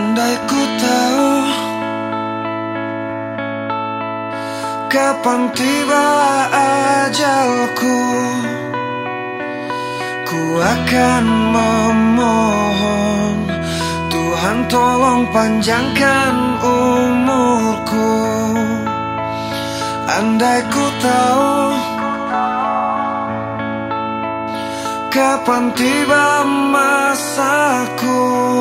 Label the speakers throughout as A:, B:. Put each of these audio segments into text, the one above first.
A: Andai ku tahu kapan tiba ajalku, ku akan memohon Tuhan tolong panjangkan umurku. Andai ku tahu kapan tiba masaku,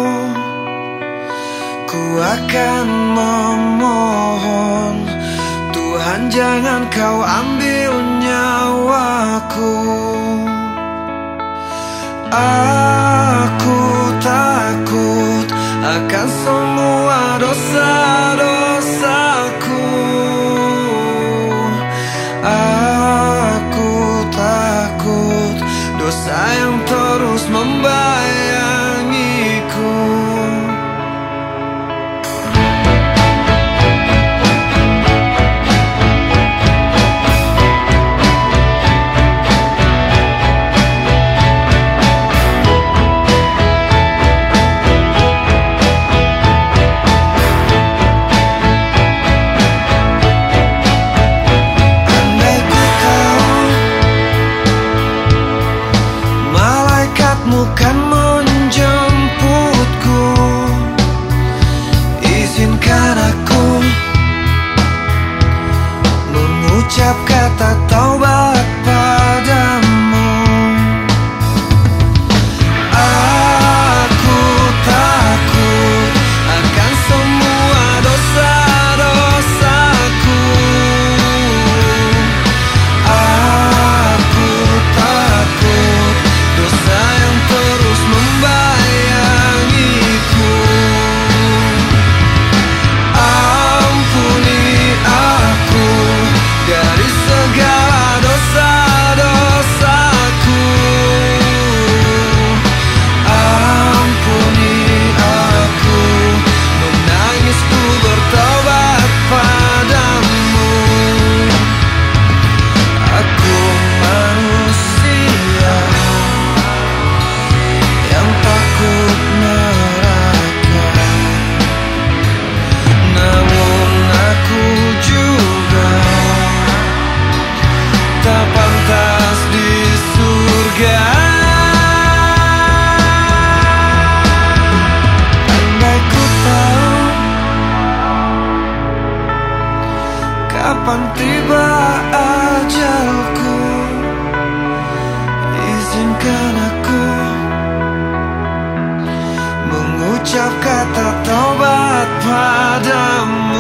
A: ku akan memohon Tuhan jangan kau ambil nyawaku. Aku takut akan semua dosa-dosaku. Aku takut dosa yang terus membayangiku. Kan menjemputku, izinkan aku mengucap kata taubat padamu. Aku takut akan semua dosa-dosaku. Aku takut dosa yang terus membayangiku. Ampuni aku dari segala dosa-dosaku. Ampuni aku, menangisku bertobat padamu. Aku manusia yang takut neraka, namun aku juga tak pantas di surga. Andai ku tahu kapan tiba ajalku, izinkan aku mengucap kata taubat padamu.